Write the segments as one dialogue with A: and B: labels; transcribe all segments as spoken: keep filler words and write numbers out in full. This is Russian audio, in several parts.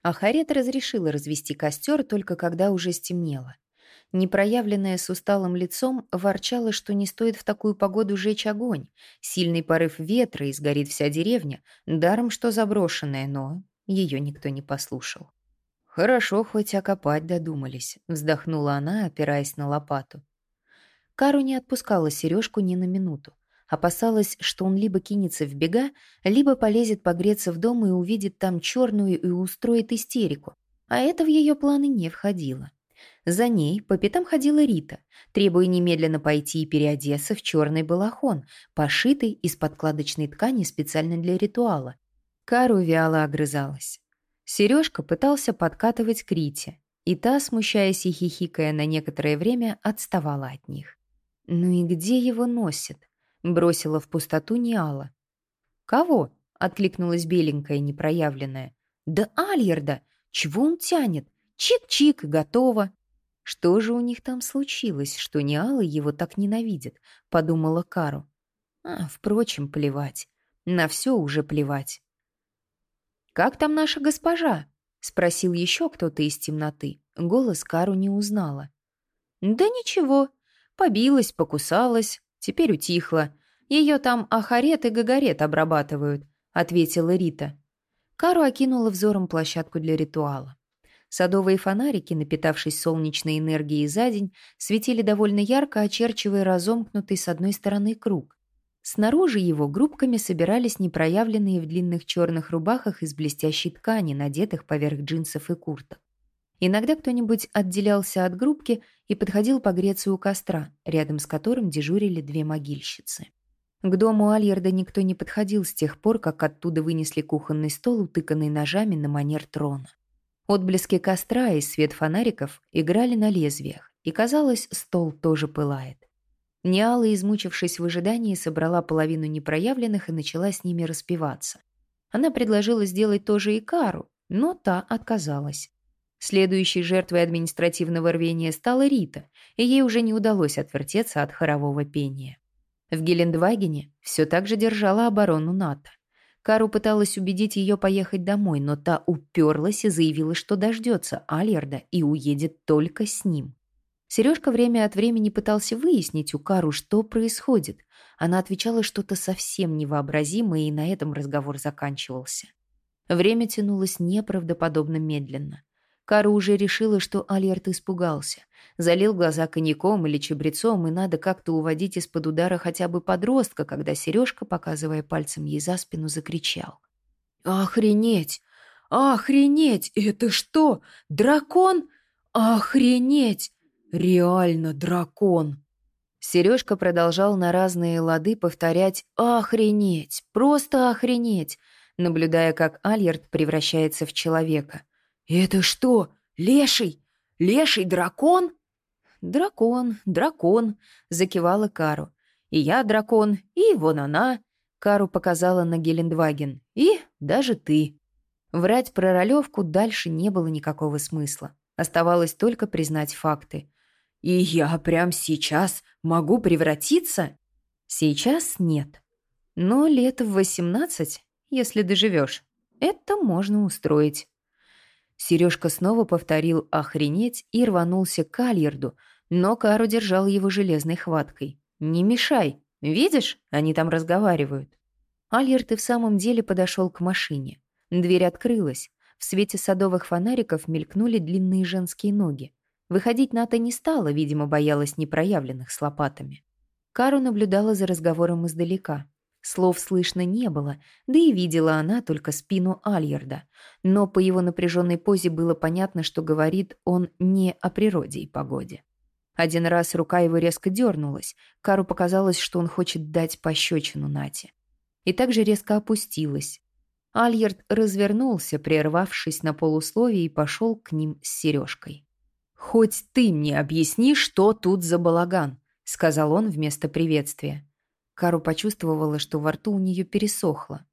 A: Ахарет разрешила развести костер только когда уже стемнело. Непроявленная с усталым лицом ворчала, что не стоит в такую погоду жечь огонь. Сильный порыв ветра, и сгорит вся деревня, даром что заброшенная, но ее никто не послушал. «Хорошо, хоть окопать додумались», — вздохнула она, опираясь на лопату. Кару не отпускала Сережку ни на минуту. Опасалась, что он либо кинется в бега, либо полезет погреться в дом и увидит там черную и устроит истерику. А это в ее планы не входило. За ней по пятам ходила Рита, требуя немедленно пойти и переодеться в черный балахон, пошитый из подкладочной ткани специально для ритуала. Кару вяло огрызалась. Сережка пытался подкатывать к Рите, и та, смущаясь и хихикая на некоторое время, отставала от них. «Ну и где его носит?» — бросила в пустоту Ниала. «Кого?» — откликнулась беленькая, непроявленная. «Да Альерда! Чего он тянет? Чик-чик, и готово!» «Что же у них там случилось, что Ниала его так ненавидит?» — подумала Кару. А, впрочем, плевать. На все уже плевать. «Как там наша госпожа?» — спросил еще кто-то из темноты. Голос Кару не узнала. «Да ничего. Побилась, покусалась, теперь утихла. Ее там Ахарет и Гагарет обрабатывают», — ответила Рита. Кару окинула взором площадку для ритуала. Садовые фонарики, напитавшись солнечной энергией за день, светили довольно ярко, очерчивая разомкнутый с одной стороны круг. Снаружи его группками собирались непроявленные в длинных черных рубахах из блестящей ткани, надетых поверх джинсов и курток. Иногда кто-нибудь отделялся от группки и подходил погреться у костра, рядом с которым дежурили две могильщицы. К дому Альерда никто не подходил с тех пор, как оттуда вынесли кухонный стол, утыканный ножами на манер трона. Отблески костра и свет фонариков играли на лезвиях, и, казалось, стол тоже пылает. Ниала, измучившись в ожидании, собрала половину непроявленных и начала с ними распеваться. Она предложила сделать то же и Кару, но та отказалась. Следующей жертвой административного рвения стала Рита, и ей уже не удалось отвертеться от хорового пения. В Гелендвагене все так же держала оборону НАТО. Кару пыталась убедить ее поехать домой, но та уперлась и заявила, что дождется Альерда и уедет только с ним. Сережка время от времени пытался выяснить у Кару, что происходит. Она отвечала что-то совсем невообразимое, и на этом разговор заканчивался. Время тянулось неправдоподобно медленно. Кару уже решила, что Альерд испугался. Залил глаза коньяком или чабрецом, и надо как-то уводить из-под удара хотя бы подростка, когда Сережка, показывая пальцем ей за спину, закричал. «Охренеть! Охренеть! Это что, дракон? Охренеть! Реально дракон!» Сережка продолжал на разные лады повторять «Охренеть! Просто охренеть!», наблюдая, как Альерд превращается в человека. «Это что, леший? Леший дракон?» «Дракон, дракон», — закивала Кару. «И я дракон, и вон она», — Кару показала на Гелендваген. «И даже ты». Врать про ролевку дальше не было никакого смысла. Оставалось только признать факты. «И я прямо сейчас могу превратиться?» «Сейчас нет. Но лет в восемнадцать, если доживешь, это можно устроить». Сережка снова повторил «охренеть» и рванулся к Альерду, но Кару держал его железной хваткой. «Не мешай. Видишь, они там разговаривают». Альерд и в самом деле подошел к машине. Дверь открылась. В свете садовых фонариков мелькнули длинные женские ноги. Выходить Ната не стала, видимо, боялась непроявленных с лопатами. Кару наблюдала за разговором издалека. Слов слышно не было, да и видела она только спину Альерда. Но по его напряженной позе было понятно, что говорит он не о природе и погоде. Один раз рука его резко дернулась. Кару показалось, что он хочет дать пощечину Нате. И также резко опустилась. Альерд развернулся, прервавшись на полусловие, и пошел к ним с Сережкой. «Хоть ты мне объясни, что тут за балаган», — сказал он вместо приветствия. Кару почувствовала, что во рту у нее пересохло.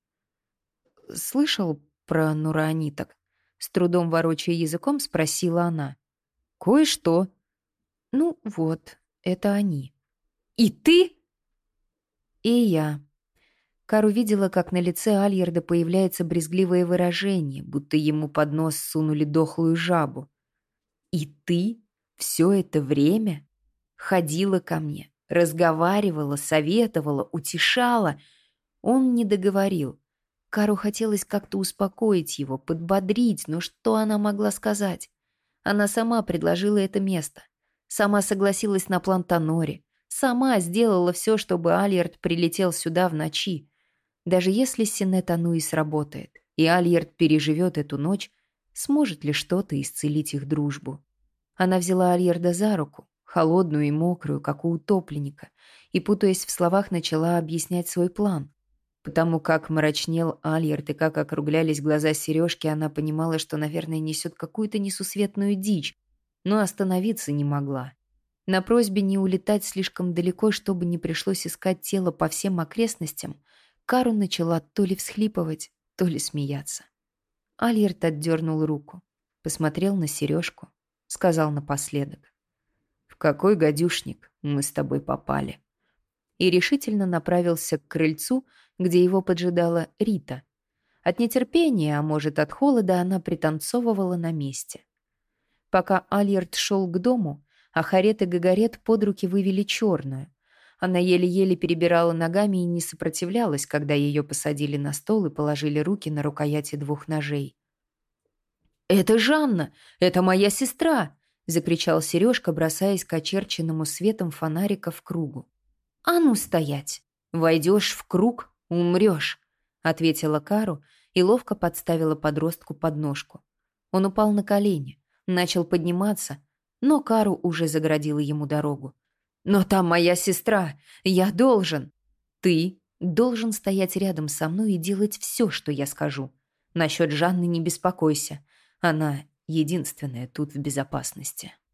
A: «Слышал про нураониток?» С трудом ворочая языком, спросила она. «Кое-что». «Ну вот, это они». «И ты?» «И я». Кар увидела, как на лице Альерда появляется брезгливое выражение, будто ему под нос сунули дохлую жабу. «И ты все это время ходила ко мне, разговаривала, советовала, утешала?» Он не договорил. Кару хотелось как-то успокоить его, подбодрить, но что она могла сказать? Она сама предложила это место, сама согласилась на план Танори, сама сделала все, чтобы Альерд прилетел сюда в ночи. Даже если Синет Ануи сработает, и Альерд переживет эту ночь, сможет ли что-то исцелить их дружбу? Она взяла Альерда за руку, холодную и мокрую, как у утопленника, и, путаясь в словах, начала объяснять свой план. Потому как мрачнел Альерд и как округлялись глаза Сережки, она понимала, что, наверное, несет какую-то несусветную дичь, но остановиться не могла. На просьбе не улетать слишком далеко, чтобы не пришлось искать тело по всем окрестностям, Кару начала то ли всхлипывать, то ли смеяться. Альерд отдернул руку, посмотрел на Сережку, сказал напоследок: «В какой гадюшник мы с тобой попали?» И решительно направился к крыльцу, где его поджидала Рита. От нетерпения, а может от холода, она пританцовывала на месте. Пока Альерд шел к дому, Ахарет и Гагарет под руки вывели черную. Она еле-еле перебирала ногами и не сопротивлялась, когда ее посадили на стол и положили руки на рукояти двух ножей. «Это Жанна! Это моя сестра!» — закричал Сережка, бросаясь к очерченному светом фонарика в кругу. «А ну стоять! Войдешь в круг — умрешь!» — ответила Кару и ловко подставила подростку подножку. Он упал на колени, начал подниматься, но Кару уже загородила ему дорогу. «Но там моя сестра! Я должен!» «Ты должен стоять рядом со мной и делать все, что я скажу. Насчет Жанны не беспокойся. Она единственная тут в безопасности».